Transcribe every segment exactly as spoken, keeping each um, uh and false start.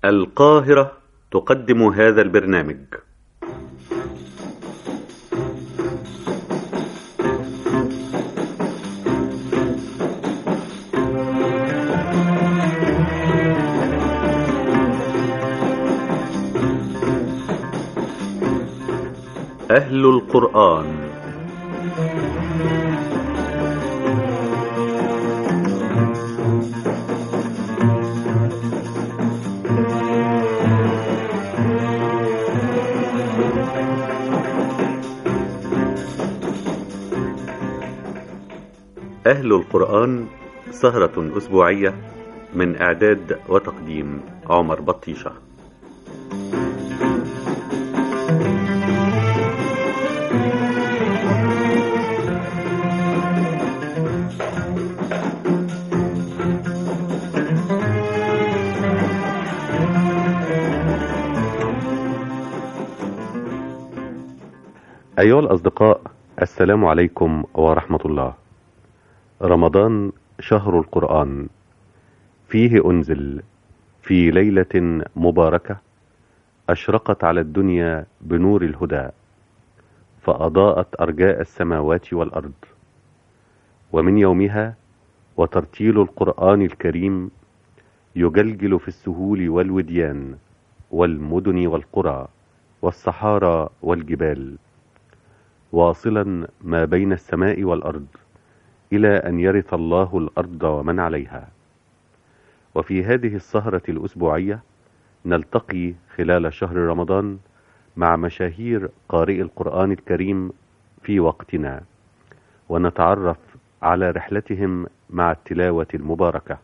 القاهرة تقدم هذا البرنامج. أهل القرآن. أهل القرآن سهرة أسبوعية من إعداد وتقديم عمر بطيشة. أيها الأصدقاء، السلام عليكم ورحمة الله. رمضان شهر القرآن، فيه أنزل في ليلة مباركة أشرقت على الدنيا بنور الهدى، فأضاءت أرجاء السماوات والأرض. ومن يومها وترتيل القرآن الكريم يجلجل في السهول والوديان والمدن والقرى والصحارى والجبال، واصلا ما بين السماء والأرض إلى أن يرث الله الأرض ومن عليها. وفي هذه السهرة الأسبوعية نلتقي خلال شهر رمضان مع مشاهير قارئ القرآن الكريم في وقتنا، ونتعرف على رحلتهم مع التلاوة المباركة.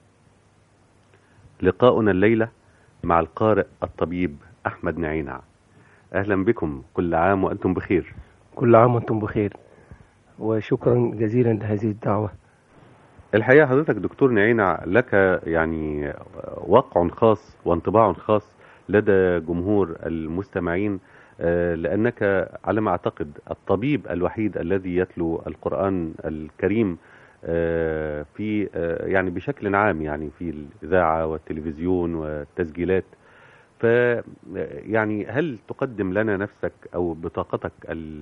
لقاؤنا الليلة مع القارئ الطبيب أحمد نعينع. أهلا بكم، كل عام وأنتم بخير. كل عام وأنتم بخير، وشكرا جزيلا لهذه الدعوة. الحقيقة حضرتك دكتور نعينع لك يعني وقع خاص وانطباع خاص لدى جمهور المستمعين، لأنك على ما أعتقد الطبيب الوحيد الذي يتلو القرآن الكريم في يعني بشكل عام، يعني في الإذاعة والتلفزيون والتسجيلات. ف يعني هل تقدم لنا نفسك أو بطاقتك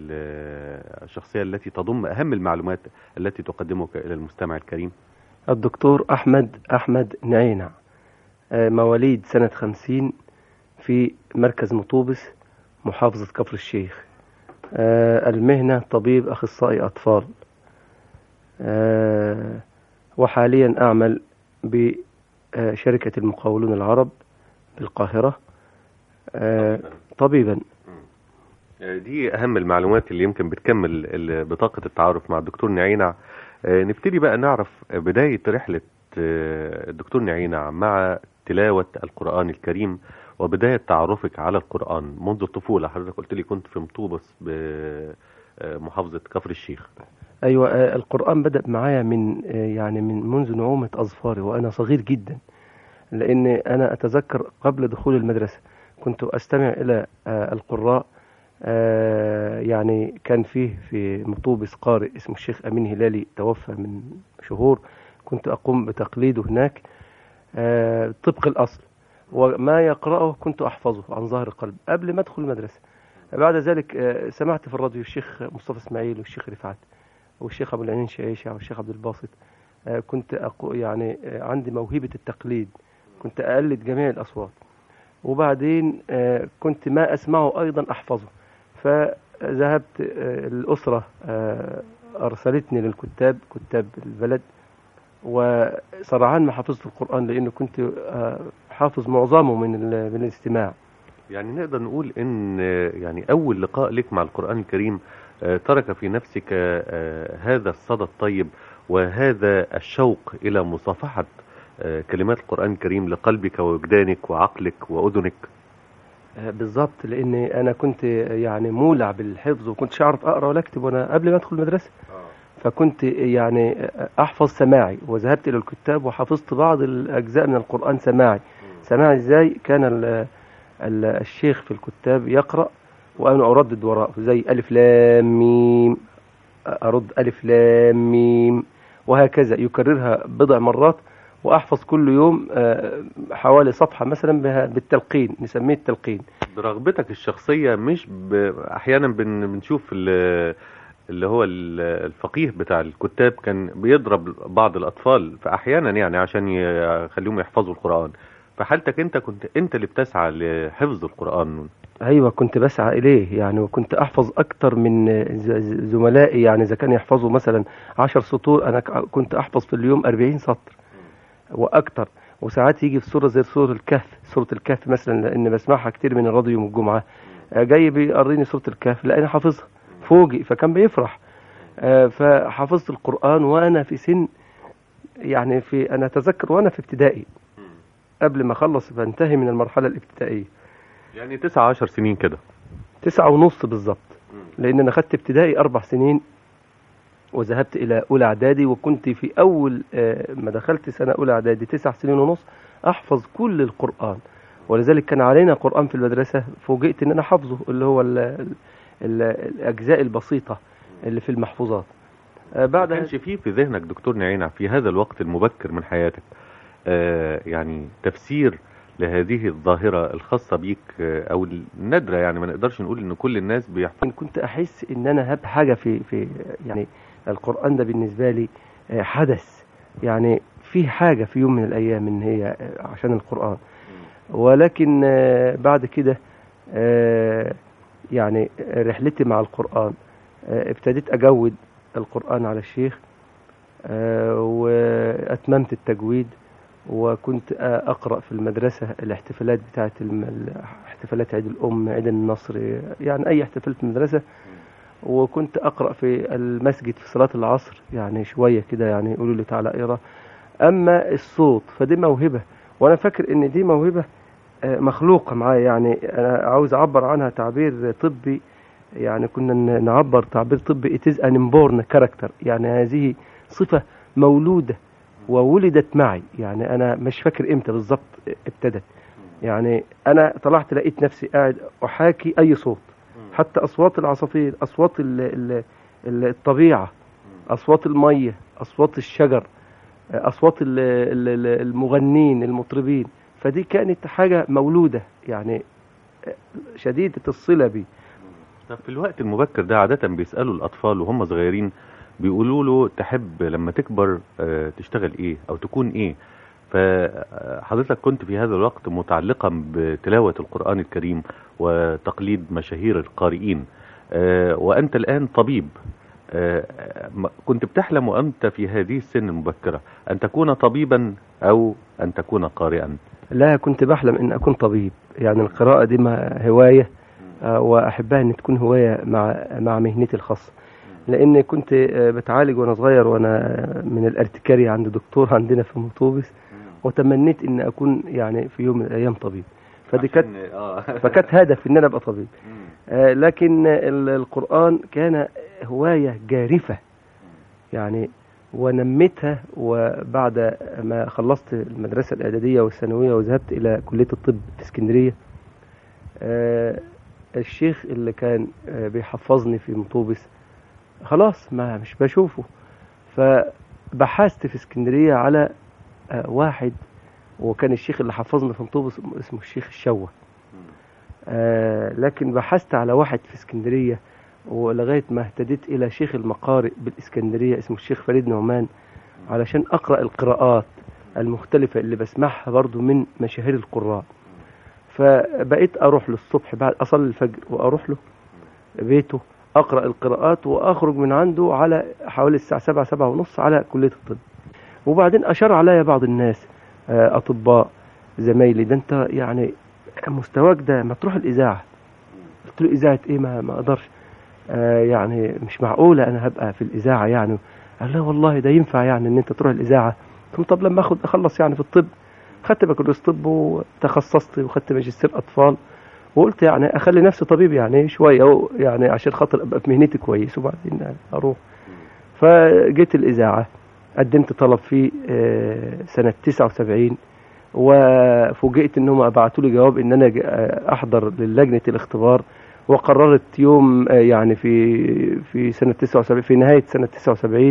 الشخصية التي تضم أهم المعلومات التي تقدمك إلى المستمع الكريم؟ الدكتور أحمد أحمد نعينع، مواليد سنة خمسين في مركز مطوبس محافظة كفر الشيخ. المهنة طبيب أخصائي أطفال، وحاليا أعمل بشركة المقاولون العرب بالقاهرة طبيبا. دي أهم المعلومات اللي يمكن بتكمل بطاقة التعارف مع الدكتور نعينع. نبتدي بقى نعرف بداية رحلة الدكتور نعينع مع تلاوة القرآن الكريم، وبداية تعرفك على القرآن منذ الطفولة. حضرتك قلت لي كنت في مطوبس بمحافظة كفر الشيخ. أيوة، القرآن بدأ معايا من يعني من منذ نعومة أظفاري وأنا صغير جدا، لأن أنا أتذكر قبل دخول المدرسة كنت أستمع إلى القراء. يعني كان فيه في مطوبس قارئ اسمه الشيخ أمين هلالي، توفى من شهور. كنت أقوم بتقليده هناك طبق الأصل، وما يقرأه كنت أحفظه عن ظهر قلب قبل ما أدخل المدرسة. بعد ذلك سمعت في الراديو الشيخ مصطفى إسماعيل والشيخ رفعت والشيخ أبو العينين شعيشة والشيخ عبد الباسط. كنت أقو يعني عندي موهبة التقليد، كنت أقلد جميع الأصوات، وبعدين كنت ما أسمعه أيضا أحفظه. فذهبت الأسرة أرسلتني للكتاب، كتاب البلد، وسرعان ما حفظت القرآن لأنه كنت حافظ معظمه من من الاستماع. يعني نقدر نقول إن يعني أول لقاء لك مع القرآن الكريم ترك في نفسك هذا الصدى الطيب وهذا الشوق إلى مصافحة كلمات القرآن الكريم لقلبك ووجدانك وعقلك وأذنك. بالضبط، لأن أنا كنت يعني مولع بالحفظ، وكنتش أعرف أقرأ ولا أكتب وأنا قبل ما أدخل المدرسة. فكنت يعني أحفظ سماعي، وذهبت إلى الكتاب وحفظت بعض الأجزاء من القرآن سماعي. سماعي إزاي؟ كان ال ال الشيخ في الكتاب يقرأ وأنا أردد وراءه، زي ألف لام ميم، أرد ألف لام ميم، وهكذا يكررها بضع مرات، وأحفظ كل يوم حوالي صفحة مثلا بالتلقين، نسميه التلقين. برغبتك الشخصية، مش ب... أحيانا بن... بنشوف ال... اللي هو الفقيه بتاع الكتاب كان بيضرب بعض الأطفال فأحيانا يعني عشان يخليهم يحفظوا القرآن. فحالتك أنت كنت أنت اللي بتسعى لحفظ القرآن. أيوة، كنت بسعى إليه يعني، وكنت أحفظ أكتر من زملائي يعني. إذا كان يحفظوا مثلا عشر سطور، أنا كنت أحفظ في اليوم أربعين سطر وأكتر. وساعات يجي في سورة زي سورة الكهف، سورة الكهف مثلا، لأن بسمعها كتير من الراديو يوم الجمعة، جاي بيقريني سورة الكهف لأني حافظها فوجئ، فكان بيفرح. فحفظت القرآن وأنا في سن يعني، في أنا أتذكر وأنا في ابتدائي قبل ما أخلص بنتهي من المرحلة الابتدائية، يعني تسعة عشر سنين كده، تسعة ونص بالظبط، لأن أنا خدت ابتدائي أربع سنين وذهبت إلى أولى إعدادي، وكنت في أول ما دخلت سنة أولى إعدادي تسع سنين ونص أحفظ كل القرآن. ولذلك كان علينا قرآن في المدرسة، فوجئت إن أنا حفظه، اللي هو ال ال الأجزاء البسيطة اللي في المحفوظات. بعد ما كانش فيه في ذهنك دكتور نعينع في هذا الوقت المبكر من حياتك آه يعني تفسير لهذه الظاهرة الخاصة بيك او النادرة؟ يعني ما نقدرش نقول ان كل الناس بيحفظ. كنت احس ان انا هب حاجة في في يعني القرآن ده بالنسبة لي حدث، يعني في حاجة في يوم من الايام ان هي عشان القرآن. ولكن بعد كده يعني رحلتي مع القرآن ابتديت اجود القرآن على الشيخ، واتممت التجويد، وكنت أقرأ في المدرسة الاحتفالات بتاعت احتفالات عيد الأم، عيد النصر، يعني أي احتفال في المدرسة. وكنت أقرأ في المسجد في صلاة العصر يعني شوية كده، يعني يقولوا لي تعالى اقرأ. أما الصوت فدي موهبة، وأنا فاكر إن دي موهبة مخلوقة معايا، يعني أنا عاوز أعبر عنها تعبير طبي، يعني كنا نعبر تعبير طبي it is an born character، يعني هذه صفة مولودة وولدت معي. يعني انا مش فاكر امتى بالظبط ابتدت، يعني انا طلعت لقيت نفسي قاعد احاكي اي صوت، حتى اصوات العصافير، اصوات ال ال الطبيعة، اصوات المية، اصوات الشجر، اصوات المغنين المطربين. فدي كانت حاجة مولودة يعني شديدة الصلة بي. طب في الوقت المبكر ده عادة بيسألوا الاطفال وهم صغيرين، بيقولوا له تحب لما تكبر تشتغل ايه او تكون ايه؟ فحضرتك كنت في هذا الوقت متعلقا بتلاوة القرآن الكريم وتقليد مشاهير القارئين، وانت الان طبيب. كنت بتحلم وانت في هذه السن المبكرة ان تكون طبيبا او ان تكون قارئا؟ لا، كنت بحلم ان اكون طبيب. يعني القراءة دي هواية، واحبها ان تكون هواية مع مع مهنتي الخاصة، لان كنت بتعالج وانا صغير وانا من الارتكارية عند دكتور عندنا في مطوبس، وتمنيت ان اكون يعني في يوم من الايام طبيب. فدي كانت فكانت هدف ان انا ابقى طبيب. لكن القرآن كان هواية جارفة يعني، ونمتها. وبعد ما خلصت المدرسة الإعدادية والثانوية وذهبت إلى كلية الطب في اسكندرية، الشيخ اللي كان بيحفظني في مطوبس خلاص ما مش بشوفه، فبحثت في اسكندرية على واحد، وكان الشيخ اللي حفظني في مطوبس اسمه الشيخ الشوة. لكن بحثت على واحد في اسكندرية، ولغاية ما اهتديت إلى شيخ المقارئ بالإسكندرية اسمه الشيخ فريد نعمان، علشان أقرأ القراءات المختلفة اللي بسمعها برضو من مشاهير القراء. فبقيت أروح له الصبح بعد أصلي الفجر، وأروح له بيته أقرأ القراءات، وأخرج من عنده على حوالي الساعة سبعة سبعة ونص على كلية الطب. وبعدين أشار عليا بعض الناس أطباء زمايلي، ده أنت يعني مستواك ده ما تروح الإذاعة. قلت له إذاعة إيه؟ ما ما أقدرش، آه يعني مش معقولة أنا هبقى في الإذاعة يعني. قال لا والله ده ينفع يعني إن أنت تروح الإذاعة. قلت له طب لما أخد أخلص يعني في الطب. خدت بكالوريوس طب وتخصصت وخدت ماجستير أطفال، وقلت يعني أخلي نفسي طبيب يعني شوية، يعني عشان خاطر أبقى في مهنتي كويس وبعدين أروح. فجيت الإذاعة، قدمت طلب في آه سنة تسعة وسبعين، وفوجئت إنهم أبعتوا لي جواب إن أنا أحضر للجنة الاختبار. وقررت يوم يعني في في سنة تسعة وسبعين، في نهاية سنة تسعة وسبعين،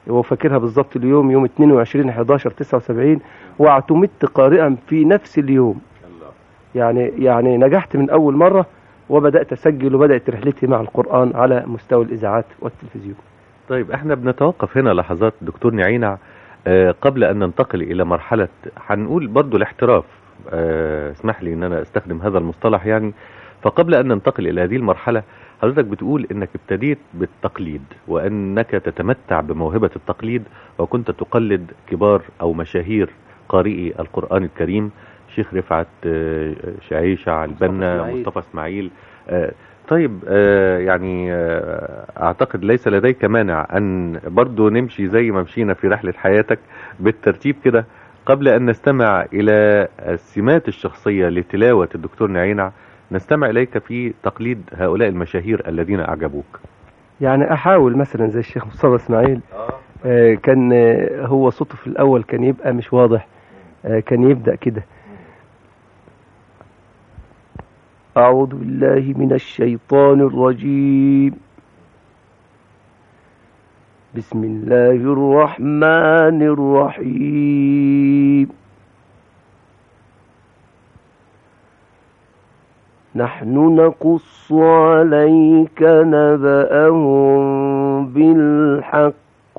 هو فاكرها بالظبط اليوم، يوم اتنين وعشرين حداشر تسعة وسبعين، واعتمدت قارئا في نفس اليوم. يعني يعني نجحت من أول مرة، وبدأت أسجل، وبدأت رحلتي مع القرآن على مستوى الإذاعات والتلفزيون. طيب احنا بنتوقف هنا لحظات دكتور نعينع آه قبل أن ننتقل إلى مرحلة هنقول برضو الاحتراف، آه اسمح لي أن أنا أستخدم هذا المصطلح يعني. فقبل أن ننتقل إلى هذه المرحلة، حضرتك بتقول أنك ابتديت بالتقليد، وأنك تتمتع بموهبة التقليد، وكنت تقلد كبار أو مشاهير قارئي القرآن الكريم، شيخ رفعت آه شعيشة البنا، مصطفى اسماعيل. آه طيب آه يعني آه اعتقد ليس لديك مانع ان برضو نمشي زي ما مشينا في رحلة حياتك بالترتيب كده، قبل ان نستمع الى السمات الشخصية لتلاوة الدكتور نعينع، نستمع اليك في تقليد هؤلاء المشاهير الذين اعجبوك. يعني احاول مثلا زي الشيخ مصطفى اسماعيل، آه كان آه هو صوته في الاول كان يبقى مش واضح، آه كان يبدأ كده: أعوذ بالله من الشيطان الرجيم، بسم الله الرحمن الرحيم، نحن نقص عليك نبأهم بالحق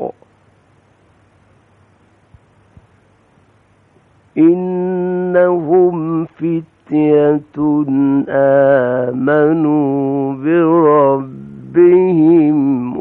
إنهم فتنة آمنوا بربهم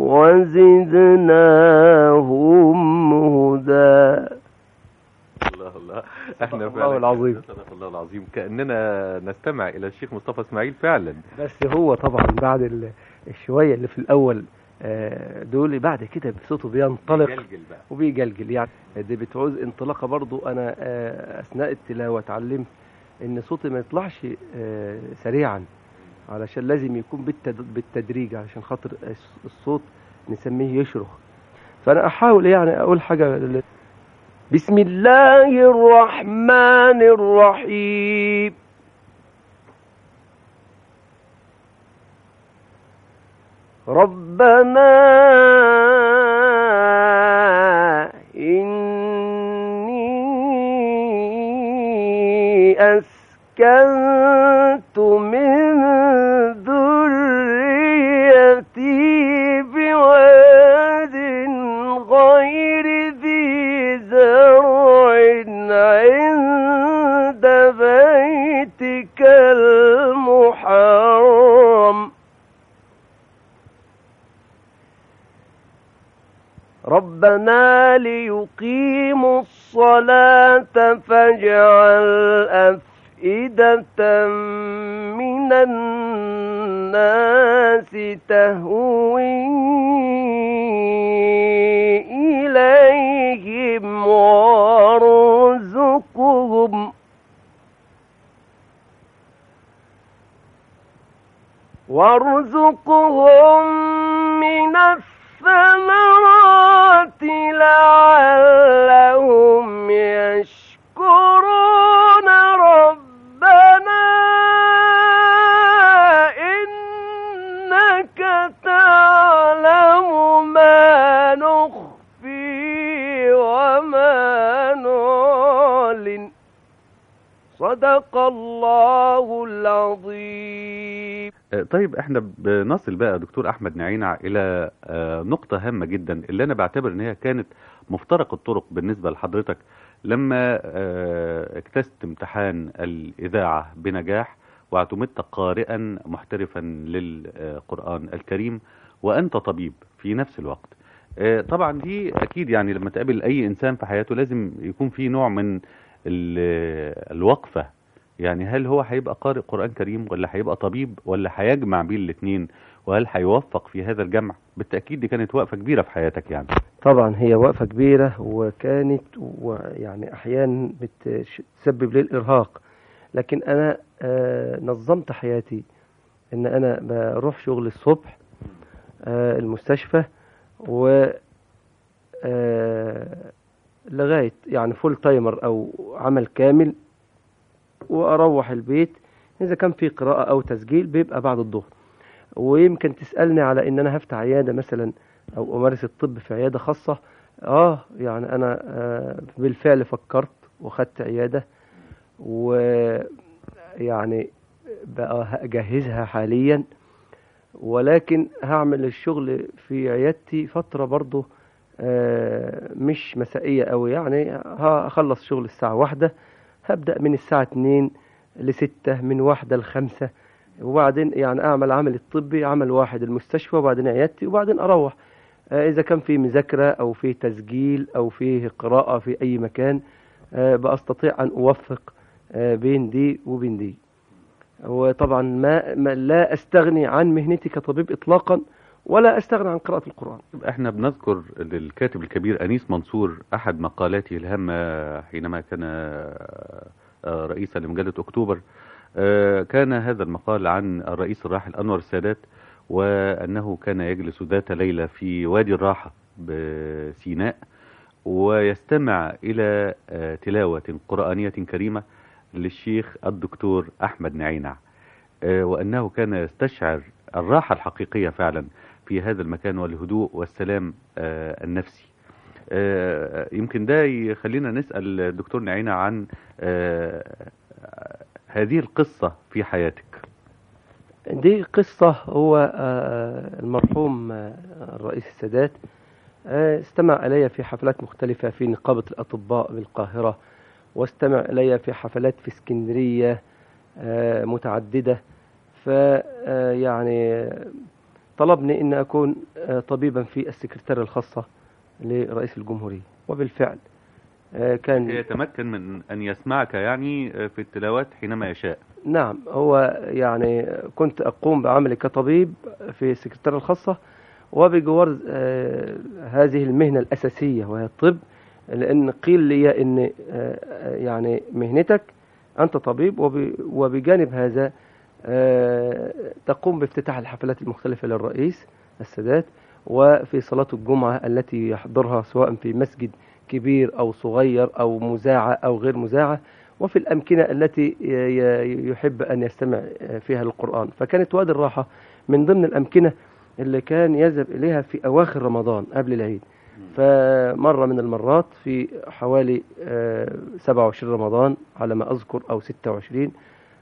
وزدناهم هدى. الله الله، احنا الله العظيم، صدق الله العظيم، كأننا نستمع الى الشيخ مصطفى اسماعيل فعلا. بس هو طبعا بعد الشوية اللي في الاول دول، بعد كده صوته بينطلق بيجلجل بقى وبيجلجل، يعني دي بتعوز انطلاقه. برضو انا اثناء التلاوه اتعلمت ان صوتي ما يطلعش سريعا، علشان لازم يكون بالتدريج، علشان خاطر الصوت نسميه يشرخ. فانا احاول يعني اقول حاجه: بسم الله الرحمن الرحيم، ربنا إني أسكنت من ذريتي بواد غير ذي زرع عند بيتك المحرم ربنا ليقيموا الصلاة فاجعل أفئدة من الناس تهوي إليهم وارزقهم وارزقهم من الثمرات لعلهم يشكرون ربنا إنك تعلم ما نخفي وما نعلن صدق الله العظيم. طيب احنا بنصل بقى دكتور احمد نعينع الى نقطة هامة جدا، اللي انا بعتبر ان هي كانت مفترق الطرق بالنسبة لحضرتك لما اجتزت امتحان الاذاعة بنجاح، واعتمدت قارئا محترفا للقرآن الكريم، وانت طبيب في نفس الوقت. طبعا دي اكيد يعني لما تقابل اي انسان في حياته لازم يكون في نوع من الوقفة، يعني هل هو هيبقى قارئ قرآن كريم ولا هيبقى طبيب ولا هيجمع بين الاثنين، وهل هيوفق في هذا الجمع؟ بالتأكيد دي كانت وقفة كبيرة في حياتك يعني. طبعا هي وقفة كبيرة، وكانت يعني احيانا بتسبب لي الارهاق، لكن انا آه نظمت حياتي ان انا بروح شغل الصبح آه المستشفى، و آه لغاية يعني فول تايمر او عمل كامل، واروح البيت اذا كان في قراءة او تسجيل بيبقى بعد الظهر. ويمكن تسألني على ان انا هفتح عيادة مثلا او امارس الطب في عيادة خاصة، اه يعني انا آه بالفعل فكرت وخدت عيادة، ويعني بقى هجهزها حاليا، ولكن هعمل الشغل في عيادتي فترة برضه آه مش مسائية قوي، يعني هخلص شغل الساعة واحدة، هبدأ من الساعة اتنين لستة، من واحدة لخمسة، وبعدين يعني أعمل عمل الطبي عمل واحد المستشفى، وبعدين عيادتي، وبعدين أروح. آه إذا كان في مذاكرة أو في تسجيل أو في قراءة في أي مكان، آه بأستطيع أن أوفق آه بين دي وبين دي. وطبعا ما, ما لا أستغني عن مهنتي كطبيب إطلاقا، ولا أستغني عن قراءة القرآن. احنا بنذكر للكاتب الكبير أنيس منصور أحد مقالاته الهامة حينما كان رئيسا لمجلة أكتوبر. كان هذا المقال عن الرئيس الراحل أنور السادات، وأنه كان يجلس ذات ليلة في وادي الراحة بسيناء ويستمع إلى تلاوة قرآنية كريمة للشيخ الدكتور أحمد نعينع، وأنه كان يستشعر الراحة الحقيقية فعلا في هذا المكان والهدوء والسلام النفسي. يمكن ده يخلينا نسأل الدكتور نعينع عن هذه القصة في حياتك. دي قصة هو المرحوم الرئيس السادات استمع إلي في حفلات مختلفة في نقابة الأطباء بالقاهرة، واستمع إلي في حفلات في اسكندرية متعددة، فيعني طلبني أن أكون طبيبا في السكرتارية الخاصة لرئيس الجمهورية، وبالفعل كان يتمكن من أن يسمعك يعني في التلاوات حينما يشاء. نعم، هو يعني كنت أقوم بعملي كطبيب في السكرتارية الخاصة، وبجوار هذه المهنة الأساسية وهي الطب، لأن قيل لي أن يعني مهنتك أنت طبيب، وبجانب هذا تقوم بافتتاح الحفلات المختلفة للرئيس السادات، وفي صلاة الجمعة التي يحضرها سواء في مسجد كبير أو صغير أو مذاعة أو غير مذاعة، وفي الأمكنة التي يحب أن يستمع فيها للقرآن. فكانت وادي الراحة من ضمن الأمكنة اللي كان يذهب إليها في أواخر رمضان قبل العيد. فمرة من المرات في حوالي سبعة وعشرين رمضان على ما أذكر أو ستة وعشرين،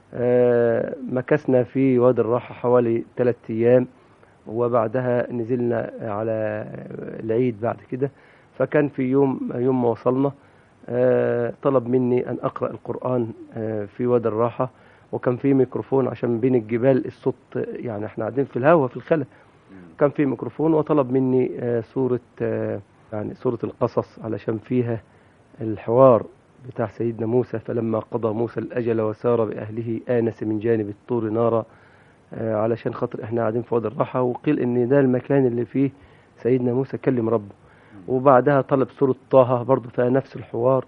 مكثنا في وادي الراحة حوالي ثلاثة أيام، وبعدها نزلنا على العيد بعد كده. فكان في يوم يوم ما وصلنا طلب مني أن أقرأ القرآن في وادي الراحة، وكان في ميكروفون عشان بين الجبال الصوت، يعني احنا قاعدين في الهواء في الخلا، كان في ميكروفون، وطلب مني سورة يعني سورة القصص علشان فيها الحوار بتاع سيدنا موسى، فلما قضى موسى الأجل وسار بأهله آنس من جانب الطور نارا، علشان خاطر احنا قاعدين في وادي الراحة، وقيل ان ده المكان اللي فيه سيدنا موسى كلم ربه. وبعدها طلب سورة طه برضو فيها نفس الحوار،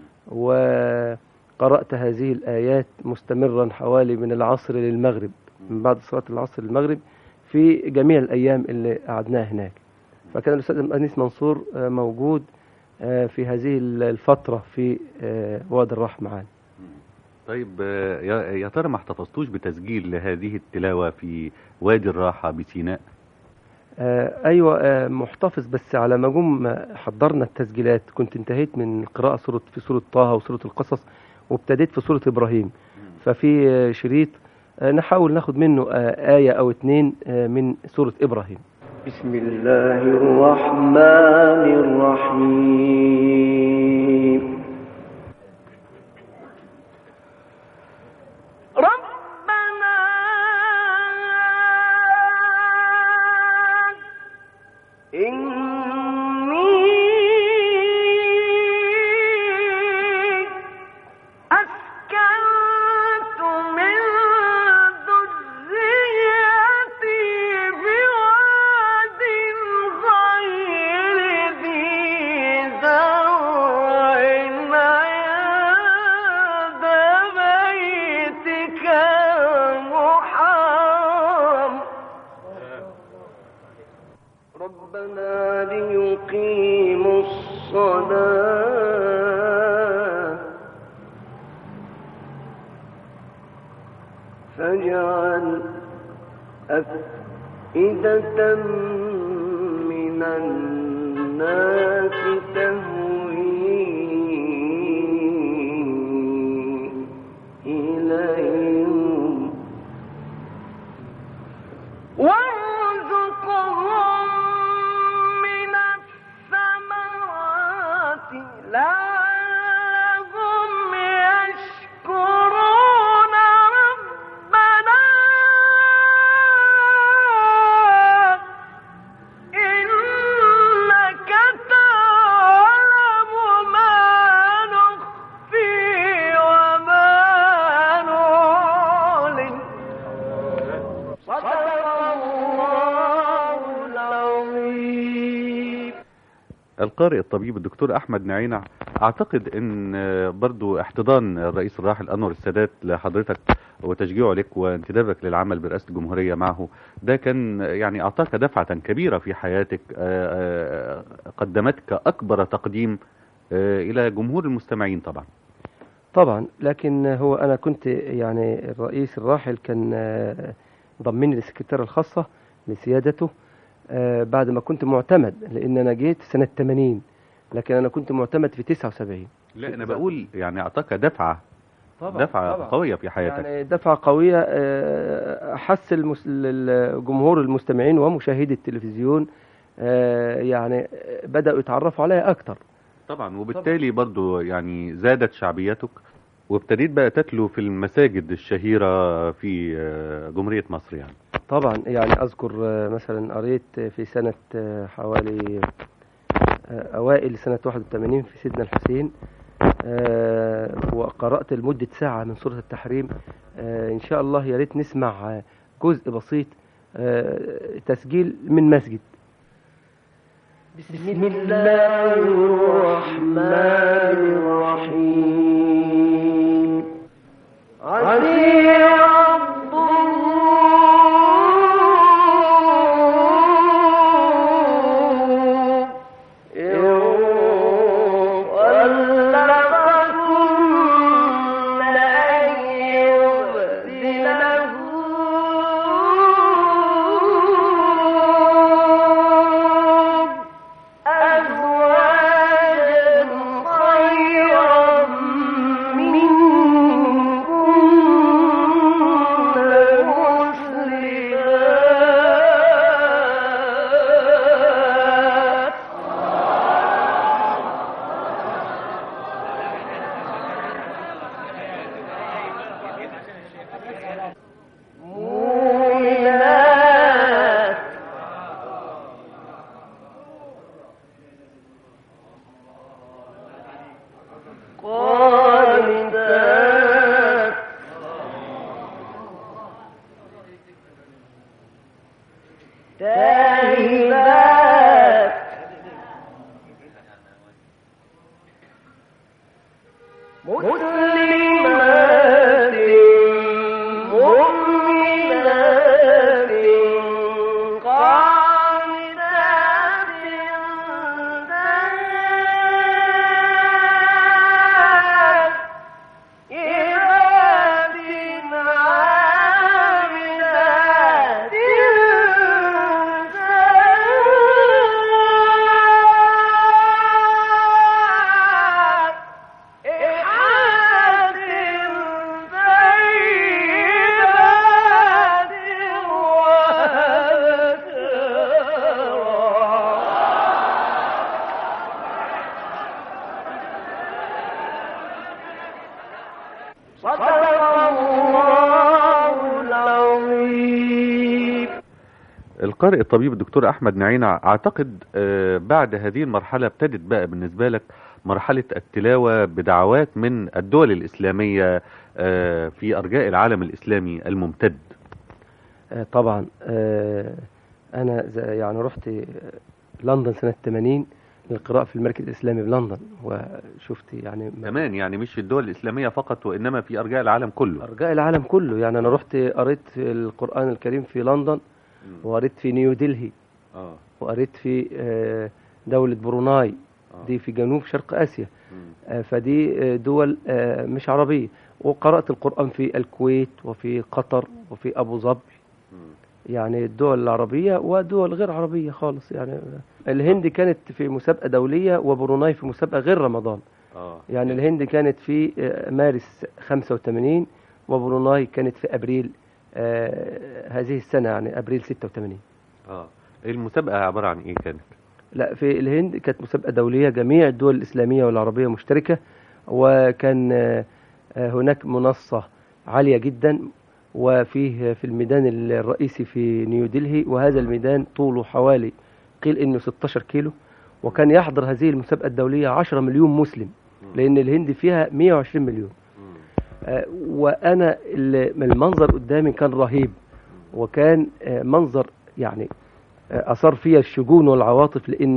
وقرأت هذه الآيات مستمرا حوالي من العصر للمغرب، من بعد صلاة العصر للمغرب في جميع الأيام اللي قعدناها هناك. فكان الأستاذ أنيس منصور موجود في هذه الفترة في وادي الراحة معانا. طيب يا ترى ما احتفظتوش بتسجيل لهذه التلاوة في وادي الراحة بسيناء؟ آه أيوة، آه محتفظ، بس على ما جم حضرنا التسجيلات كنت انتهيت من قراءة سورة في سورة طه وسورة القصص، وابتديت في سورة إبراهيم. ففي آه شريط آه نحاول ناخد منه آه آية أو اتنين آه من سورة إبراهيم. بسم الله الرحمن الرحيم. ربنا ليقيموا الصلاة فاجعل أفئدة من الناس القارئ الطبيب الدكتور أحمد نعينع، أعتقد أن برضو احتضان الرئيس الراحل أنور السادات لحضرتك وتشجيعه لك وانتدابك للعمل برئاسة الجمهورية معه، ده كان يعني أعطاك دفعة كبيرة في حياتك، قدمتك أكبر تقديم إلى جمهور المستمعين طبعا. طبعا، لكن هو أنا كنت يعني الرئيس الراحل كان ضمني للسكرتيرة الخاصة لسيادته بعد ما كنت معتمد، لأن أنا جيت سنة ثمانين، لكن أنا كنت معتمد في تسعة وسبعين. لا أنا بقول يعني أعطاك دفعة طبعا دفعة طبعا قوية في حياتك. يعني دفعة قوية، أحس المس... الجمهور المستمعين ومشاهدي التلفزيون يعني بدأوا يتعرفوا عليها أكتر طبعا، وبالتالي طبعا برضو يعني زادت شعبيتك وابتديت بقى تتلو في المساجد الشهيرة في جمهورية مصر. يعني طبعا يعني أذكر مثلا قريت في سنة حوالي أوائل سنة واحد وثمانين في سيدنا الحسين، وقرأت لمدة ساعة من سورة التحريم. إن شاء الله يا ريت نسمع جزء بسيط تسجيل من مسجد. بسم الله الرحمن الرحيم. عسي القارئ الطبيب الدكتور أحمد نعينع، أعتقد بعد هذه المرحلة ابتدت بقى بالنسبة لك مرحلة التلاوة بدعوات من الدول الإسلامية في أرجاء العالم الإسلامي الممتد. طبعا أنا يعني رحت لندن سنة ثمانين للقراءة في المركز الإسلامي بلندن، وشفت يعني كمان يعني مش في الدول الإسلامية فقط وإنما في أرجاء العالم كله. أرجاء العالم كله، يعني أنا رحت قريت القرآن الكريم في لندن، وقريت في نيودلهي، آه. وقريت في دولة بروناي، آه. دي في جنوب شرق آسيا، آه فدي دول آه مش عربية. وقرأت القرآن في الكويت وفي قطر وفي أبو ظبي، يعني الدول العربية ودول غير عربية خالص. يعني الهند كانت في مسابقة دولية وبروناي في مسابقة غير رمضان، آه. يعني الهند كانت في مارس خمسة وثمانين وبروناي كانت في أبريل آه هذه السنة، يعني أبريل ستة وثمانين. اه المسابقة عبارة عن إيه كانت؟ لا، في الهند كانت مسابقة دولية، جميع الدول الإسلامية والعربية مشتركة، وكان آه هناك منصة عالية جدا، وفيه في الميدان الرئيسي في نيودلهي، وهذا الميدان طوله حوالي قيل إنه ستاشر كيلو، وكان يحضر هذه المسابقة الدولية عشرة مليون مسلم، لأن الهند فيها مئة وعشرين مليون. آه وأنا المنظر قدامي كان رهيب، وكان آه منظر يعني آه أثار فيها الشجون والعواطف، لأن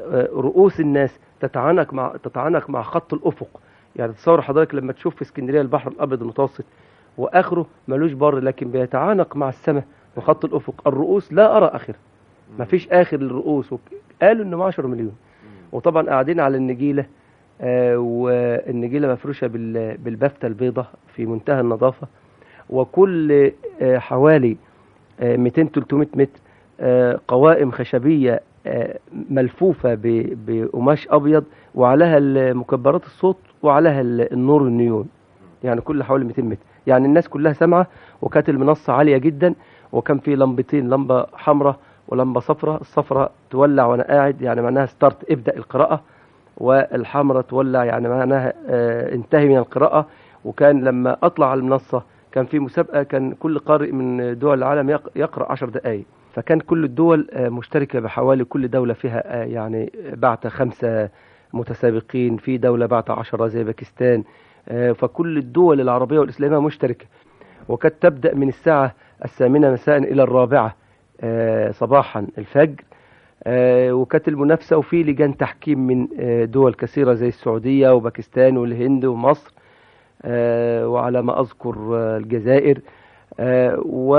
رؤوس الناس تتعانق مع تتعانق مع خط الافق. يعني تصور حضرتك لما تشوف في اسكندريه البحر الابيض المتوسط واخره ملوش بر، لكن بيتعانق مع السماء وخط الافق. الرؤوس لا ارى اخر، ما فيش اخر للرؤوس. قالوا انه عشرة مليون. وطبعا قاعدين على النجيله، آه والنجيله مفروشه بالبافته البيضاء في منتهى النظافه، وكل آه حوالي آه مئتين ثلاثمائة متر آه قوائم خشبيه آه ملفوفه بقماش ابيض، وعليها مكبرات الصوت وعليها النور النيون، يعني كل حوالي مئتين متر. يعني الناس كلها سامعه، وكانت المنصه عاليه جدا، وكان في لمبتين، لمبه حمراء ولمبه صفراء. الصفراء تولع وانا قاعد، يعني معناها ستارت ابدا القراءه، والحمراء تولع يعني معناها آه انتهي من القراءه. وكان لما اطلع على المنصه كان في مسابقه، كان كل قارئ من دول العالم يقرا عشر دقائق، فكان كل الدول آه مشتركه بحوالي كل دوله فيها آه يعني بعت خمسه متسابقين، في دوله بعت عشرة زي باكستان. آه فكل الدول العربيه والاسلاميه مشتركه، وكانت تبدا من الساعه الثامنه مساء الى الرابعه آه صباحا الفجر. آه وكانت المنافسة، وفي لجان تحكيم من آه دول كثيرة زي السعودية وباكستان والهند ومصر، آه وعلى ما أذكر آه الجزائر. آه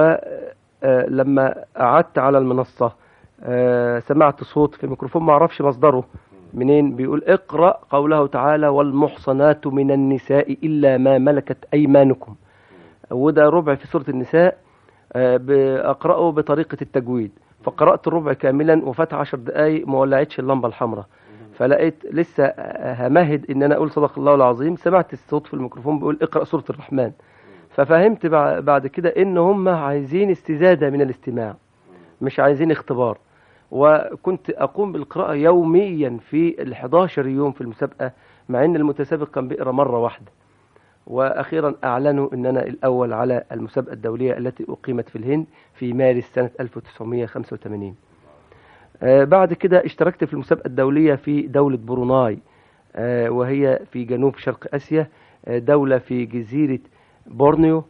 ولما قعدت على المنصة آه سمعت صوت في ميكروفون ما أعرفش مصدره منين، بيقول اقرأ قوله تعالى والمحصنات من النساء إلا ما ملكت أيمانكم. وده ربع في سورة النساء، آه بأقرأه بطريقة التجويد. فقرأت الربع كاملا، وفات عشر دقايق ما ولعتش اللمبة الحمراء. فلقيت لسه همهد ان انا اقول صدق الله العظيم، سمعت الصوت في الميكروفون بيقول اقرأ سورة الرحمن. ففهمت بعد كده ان هم عايزين استزادة من الاستماع، مش عايزين اختبار. وكنت اقوم بالقراءة يوميا في الحداشر يوم في المسابقة، مع ان المتسابق كان بيقرأ مرة واحدة. واخيرا اعلنوا ان انا الاول على المسابقه الدوليه التي اقيمت في الهند في مارس سنه ألف وتسعمائة وخمسة وثمانين. آه بعد كده اشتركت في المسابقه الدوليه في دوله بروناي، آه وهي في جنوب شرق اسيا، آه دوله في جزيره بورنيو.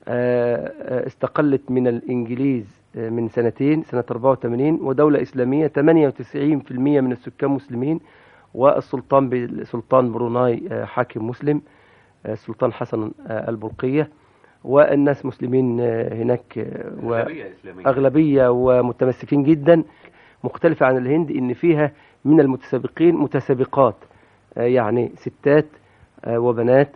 آه استقلت من الانجليز آه من سنتين، سنه أربعة وثمانين، ودوله اسلاميه ثمانية وتسعين بالمئة من السكان مسلمين، والسلطان سلطان بروناي آه حاكم مسلم، السلطان حسن البلقية، والناس مسلمين هناك وأغلبية ومتمسكين جدا. مختلفة عن الهند إن فيها من المتسابقين متسابقات، يعني ستات وبنات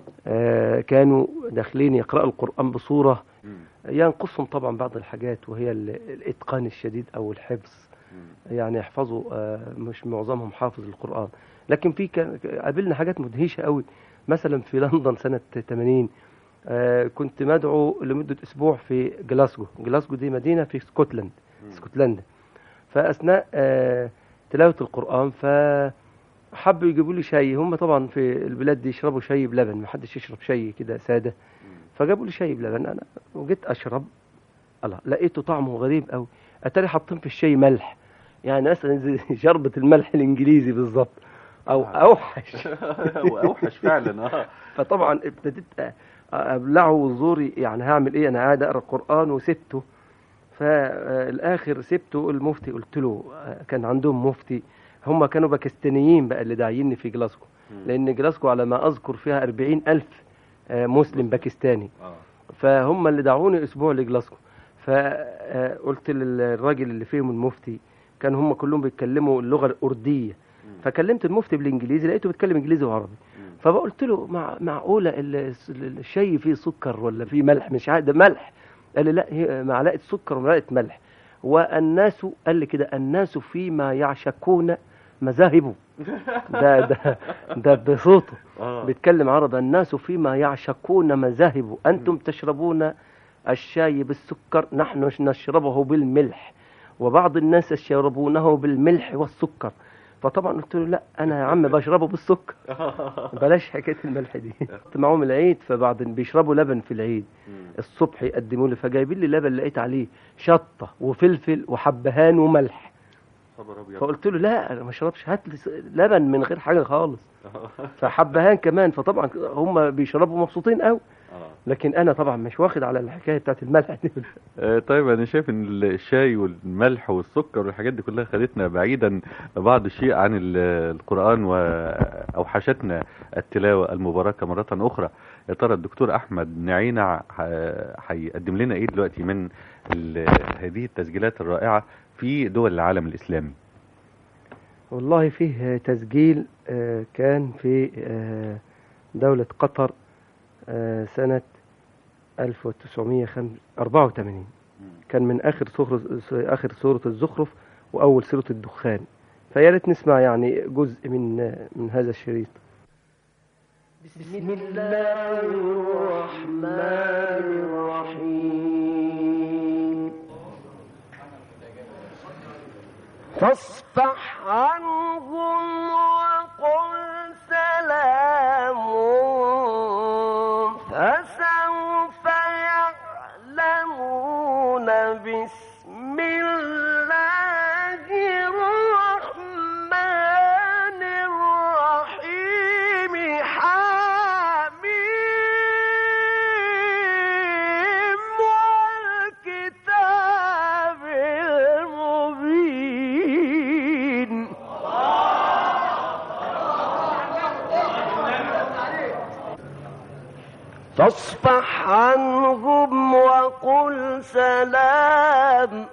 كانوا داخلين يقرأوا القرآن بصورة ينقصهم طبعا بعض الحاجات، وهي الإتقان الشديد أو الحفظ، يعني يحفظوا، مش معظمهم حافظ القرآن. لكن في قابلنا حاجات مدهشة قوي. مثلا في لندن سنة ثمانين آه كنت مدعو لمدة أسبوع في جلاسكو. جلاسكو دي مدينة في اسكتلند اسكتلندا. فأثناء آه تلاوة القرآن فحبوا يجيبوا لي شاي. هم طبعا في البلاد دي يشربوا شاي بلبن، ما حدش يشرب شاي كده سادة. فجابوا لي شاي بلبن، أنا وجيت أشرب، الله لقيته طعمه غريب قوي. أتاري حاطين في الشاي ملح، يعني مثلا زي شربة الملح الإنجليزي بالظبط، او اوحش. واوحش فعلا. اه فطبعا ابتديت ابلعه وزوري، يعني هعمل ايه، انا قاعد اقرا القران وسبته. فالاخر سبته المفتي، قلت له كان عندهم مفتي، هم كانوا باكستانيين بقى اللي داعيني في جلاسكو، لان جلاسكو على ما اذكر فيها أربعين ألف مسلم باكستاني. فهم اللي دعوني اسبوع لجلاسكو. فقلت للراجل اللي فيهم المفتي، كان هم كلهم بيتكلموا اللغه الارديه، فكلمت المفتي بالانجليزي لقيته بيتكلم انجليزي وعربي. فقلت له مع معقوله الشاي فيه سكر ولا فيه ملح؟ مش عارف، ده ملح. قال لي لا، هي معلقه سكر ومعلقه ملح. والناس، قال لي كده، الناس فيما يعشقون مذاهب. ده ده ده بصوته بيتكلم عربي. الناس فيما يعشقون مذاهب، انتم تشربون الشاي بالسكر، نحن نشربه بالملح، وبعض الناس يشربونه بالملح والسكر. فطبعا قلت له لا، انا يا عم بشربه بالسكر، بلاش حكايه الملح دي. كنت معاهم العيد، فبعد بيشربوا لبن في العيد الصبح يقدموا لي، فجايبين لي لبن لقيت عليه شطه وفلفل وحبهان وملح. فقلت له لا، انا ما اشربش، هات لي لبن من غير حاجه خالص. فحبهان كمان. فطبعا هم بيشربوا مبسوطين قوي. لكن انا طبعا مش واخد على الحكايه بتاعت الملح دي. آه، طيب انا شايف ان الشاي والملح والسكر والحاجات دي كلها خدتنا بعيدا بعض الشيء عن ال- القرآن واوحشتنا التلاوة المباركة مرة اخرى. يا ترى الدكتور احمد نعينع ه- هيقدم لنا ايه دلوقتي من ال- هذه التسجيلات الرائعة في دول العالم الاسلامي؟ والله فيه تسجيل آه، كان في آه، دولة قطر آه، سنة ألف وتسعمائة وأربعة وثمانين، كان من آخر سورة آخر سورة الزخرف وأول سورة الدخان، فيا ريت نسمع يعني جزء من من هذا الشريط. بسم الله الرحمن الرحيم. فاصفح عنهم وقل سلام فسوف يعلمون. بسم الله الرحمن الرحيم. حميم والكتاب المبين. فاصفح عنهم وقل سلام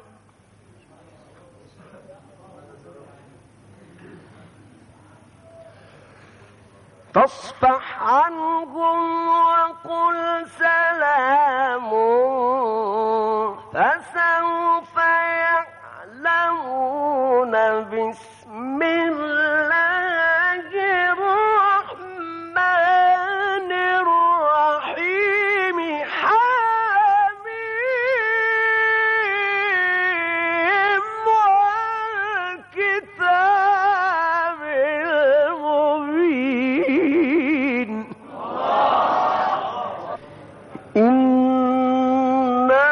فاصفح عنهم وقل سلام فسوف يعلمون. بسم الله الرحمن الرحيم. حميم والكتاب المبين. إنا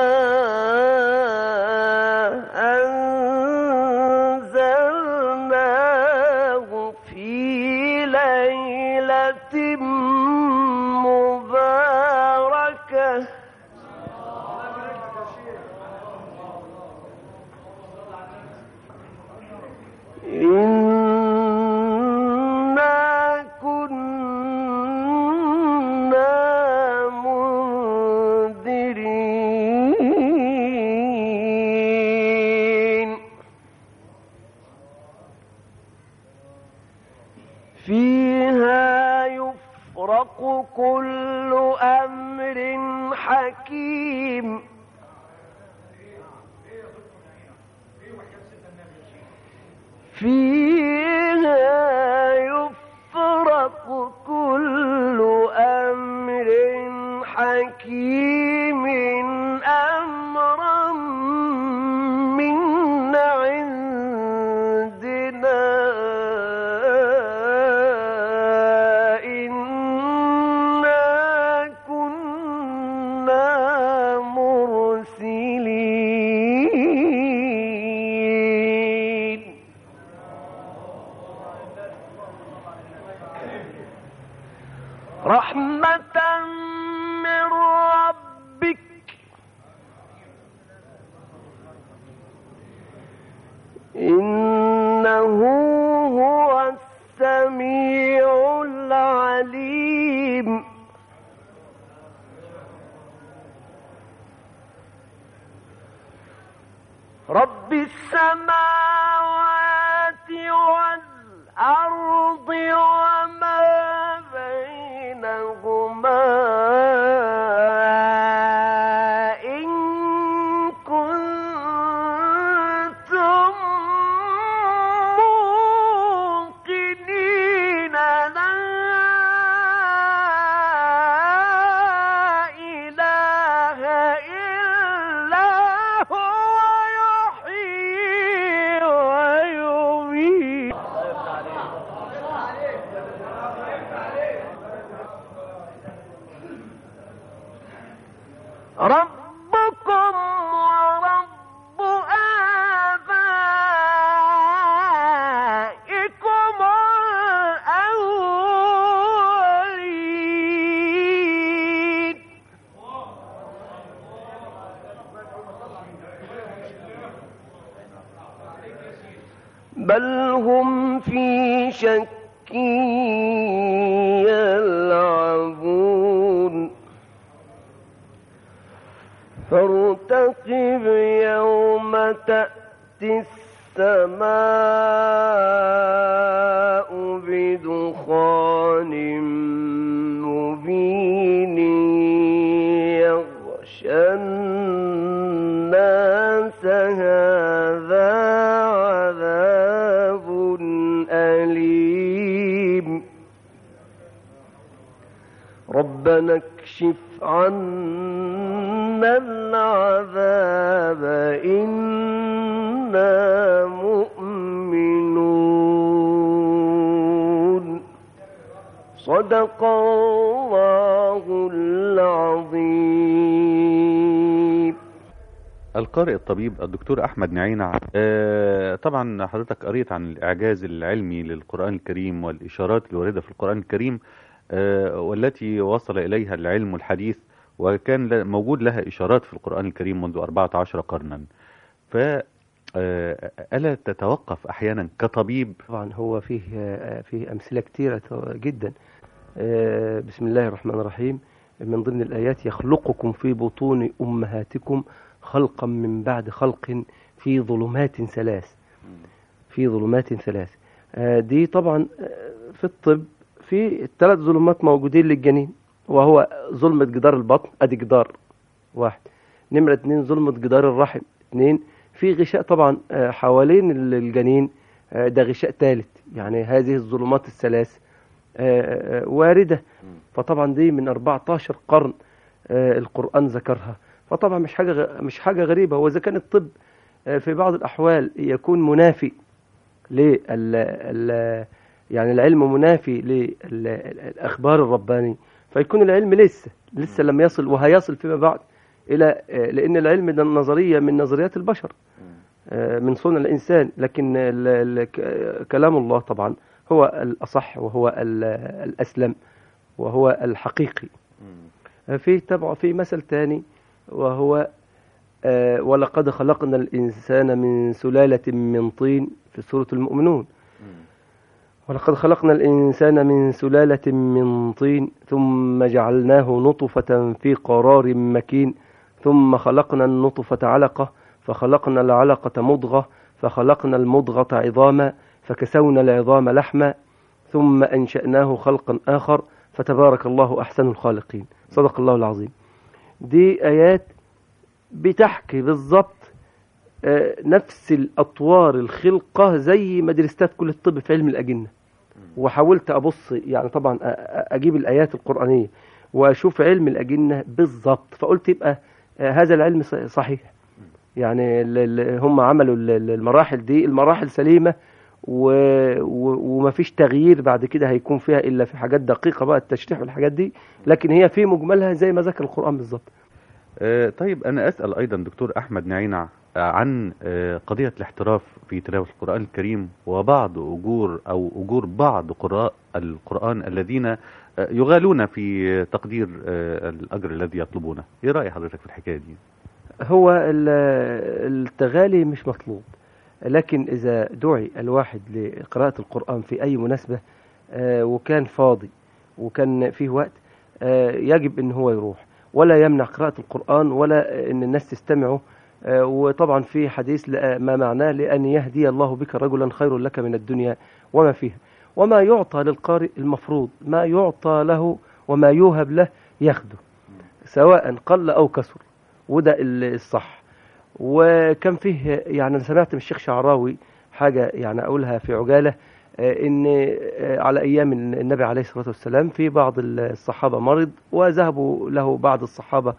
أنزلناه في ليلة مباركة إنا كنا منذرين. فيها يفرق كل أمر حكيم. فيها يفرق كل أمر حكيم أمرا من عندنا. إنا كنا مرسلين. رحمة من ربك. إنه هو السميع العليم. رب السماوات والأرض وما بينهما إن كنتم موقنين. لا إله إلا هو يحيي ويميت. ربكم ورب آبائكم الأولين. بل هم في شك يلعبون فارتقب يوم تأتي السماء بدخان مبين يغشى الناس هذا عذاب أليم ربنا اكشف عنا العذاب إنا مؤمنون صدق الله العظيم. القارئ الطبيب الدكتور أحمد نعينع، آه طبعا حضرتك قريت عن الإعجاز العلمي للقرآن الكريم والإشارات الواردة في القرآن الكريم آه والتي وصل إليها العلم الحديث، وكان موجود لها إشارات في القرآن الكريم منذ أربعة عشر قرنا. فألا تتوقف أحيانا كطبيب؟ طبعا هو فيه فيه أمثلة كثيرة جدا. بسم الله الرحمن الرحيم. من ضمن الآيات يخلقكم في بطون أمهاتكم خلقا من بعد خلق في ظلمات ثلاث في ظلمات ثلاث دي طبعا في الطب في ثلاث ظلمات موجودين للجنين، وهو ظلمة جدار البطن، ادي جدار واحد. نمرة اتنين ظلمة جدار الرحم. اتنين في غشاء طبعا حوالين الجنين، ده غشاء ثالث. يعني هذه الظلمات الثلاث واردة، فطبعا دي من أربعة عشر قرن القرآن ذكرها. فطبعا مش حاجة مش حاجة غريبة. وإذا كان الطب في بعض الأحوال يكون منافي لل يعني العلم منافي للأخبار الرباني، فيكون العلم لسه لسه لم يصل وهيصل فيما بعد إلى، لأن العلم ده نظرية من نظريات البشر من صنع الإنسان، لكن ال ال كلام الله طبعا هو الأصح وهو الأسلم وهو الحقيقي. في تبع في مثل تاني وهو ولقد خلقنا الإنسان من سلالة من طين في سورة المؤمنون. ولقد خلقنا الإنسان من سلالة من طين ثم جعلناه نطفة في قرار مكين ثم خلقنا النطفة علقة فخلقنا العلقة مضغة فخلقنا المضغة عظاما فكسونا العظام لحما ثم أنشأناه خلقا آخر فتبارك الله أحسن الخالقين. صدق الله العظيم. دي آيات بتحكي بالضبط نفس الأطوار الخلقة زي مدرستات كل الطب في علم الأجنة. وحاولت أبص يعني طبعا أجيب الآيات القرآنية وأشوف علم الأجنة بالضبط، فقلت يبقى هذا العلم صحيح. يعني هم عملوا المراحل دي المراحل سليمة وما فيش تغيير بعد كده هيكون فيها إلا في حاجات دقيقة بقى التشريح والحاجات دي، لكن هي في مجملها زي ما ذكر القرآن بالضبط. آه طيب أنا أسأل أيضا دكتور أحمد نعينع عن آه قضية الاحتراف في تلاوة القرآن الكريم وبعض أجور أو أجور بعض قراء القرآن الذين آه يغالون في تقدير آه الأجر الذي يطلبونه. إيه رأي حضرتك في الحكاية دي؟ هو التغالي مش مطلوب، لكن إذا دعي الواحد لقراءة القرآن في أي مناسبة آه وكان فاضي وكان فيه وقت آه يجب أن هو يروح، ولا يمنع قراءة القرآن ولا أن الناس تستمعه. آه وطبعا في حديث ما معناه لأن يهدي الله بك رجلا خير لك من الدنيا وما فيها. وما يعطى للقارئ المفروض ما يعطى له وما يوهب له ياخده سواء قل أو كسر، وده الصح. وكان فيه يعني سمعت من الشيخ شعراوي حاجة يعني أقولها في عجالة، إن على أيام النبي عليه الصلاة والسلام في بعض الصحابة مرض وذهبوا له بعض الصحابة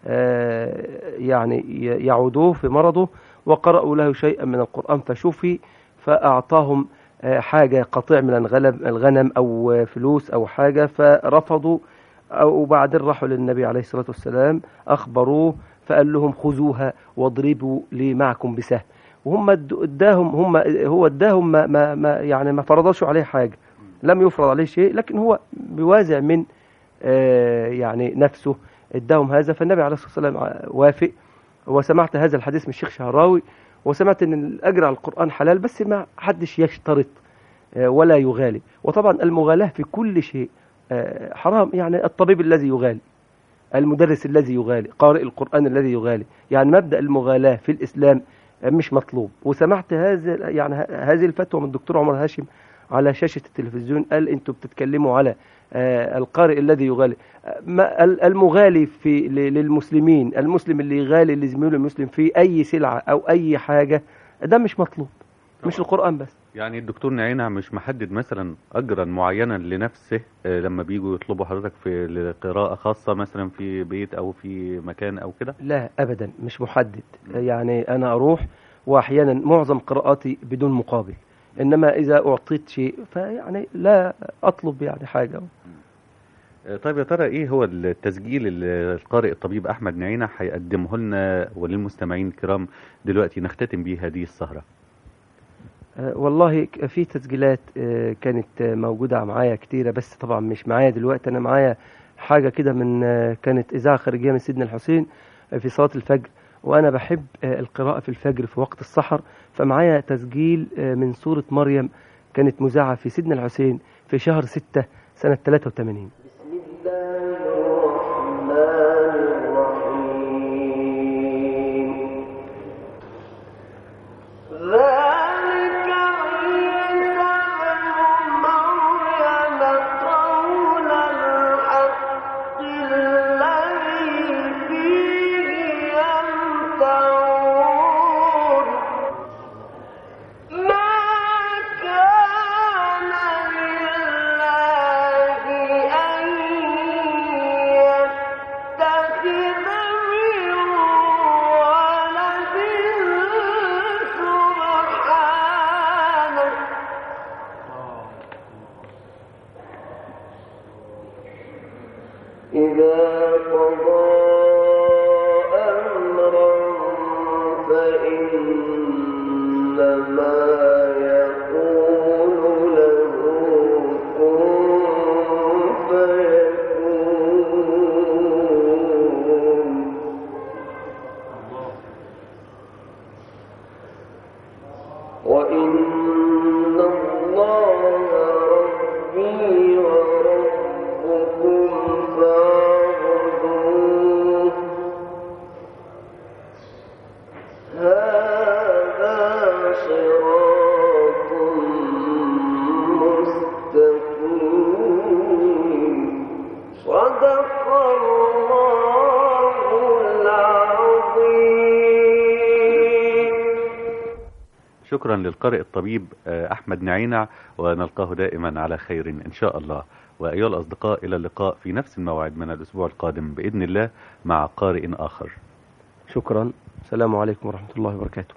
يعني يعودوه في مرضه وقرأوا له شيئا من القرآن فشفي، فأعطاهم حاجة قطيع من الغنم أو فلوس أو حاجة فرفضوا، أو بعدين راحوا للنبي عليه الصلاة والسلام أخبروه فقال لهم خذوها واضربوا لي معكم بسهم. وهم اداهم هم هو اداهم ما, ما, ما يعني ما فرضوش عليه حاجة، لم يفرض عليه شيء، لكن هو بوازع من آه يعني نفسه اداهم هذا. فالنبي عليه الصلاة والسلام وافق. وسمعت هذا الحديث من الشيخ شعراوي وسمعت ان الاجر على القرآن حلال، بس ما حدش يشترط ولا يغالي. وطبعا المغالاة في كل شيء حرام، يعني الطبيب الذي يغالي، المدرس الذي يغالي، قارئ القرآن الذي يغالي، يعني مبدأ المغالاة في الإسلام مش مطلوب. وسمعت هذا يعني هذه الفتوى من الدكتور عمر هاشم على شاشة التلفزيون، قال انتوا بتتكلموا على القارئ الذي يغالي. المغالي في للمسلمين، المسلم اللي يغالي لزميله المسلم في أي سلعة أو أي حاجة، ده مش مطلوب، مش القرآن بس. يعني الدكتور نعينة مش محدد مثلا أجرا معينا لنفسه لما بيجوا يطلبوا حضرتك في قراءة خاصة مثلا في بيت أو في مكان أو كده؟ لا أبدا، مش محدد. يعني أنا أروح وأحيانا معظم قراءاتي بدون مقابل، إنما إذا أعطيت شيء فيعني لا أطلب يعني حاجة. طيب يا ترى إيه هو التسجيل اللي القارئ الطبيب أحمد نعينة هيقدمه لنا وللمستمعين الكرام دلوقتي نختتم به هذه السهرة؟ والله في تسجيلات كانت موجودة معايا كتيرة، بس طبعا مش معايا دلوقتي. أنا معايا حاجة كده من كانت إذاعة خارجية من سيدنا الحسين في صلاة الفجر، وأنا بحب القراءة في الفجر في وقت السحر، فمعايا تسجيل من سورة مريم كانت مذاعة في سيدنا الحسين في شهر ستة سنة ثلاثة وثمانين. شكرا للقارئ الطبيب أحمد نعينة، ونلقاه دائما على خير إن شاء الله. وأيها الأصدقاء، إلى اللقاء في نفس الموعد من الأسبوع القادم بإذن الله مع قارئ آخر. شكرا، السلام عليكم ورحمة الله وبركاته.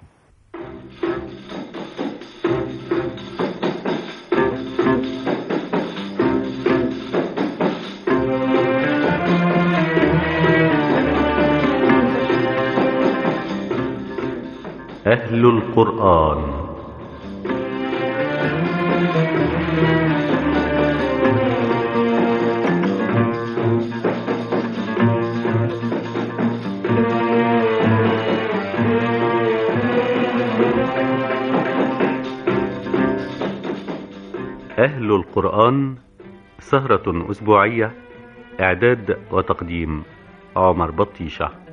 أهل القرآن. أهل القرآن سهرة أسبوعية، إعداد وتقديم عمر بطيشة.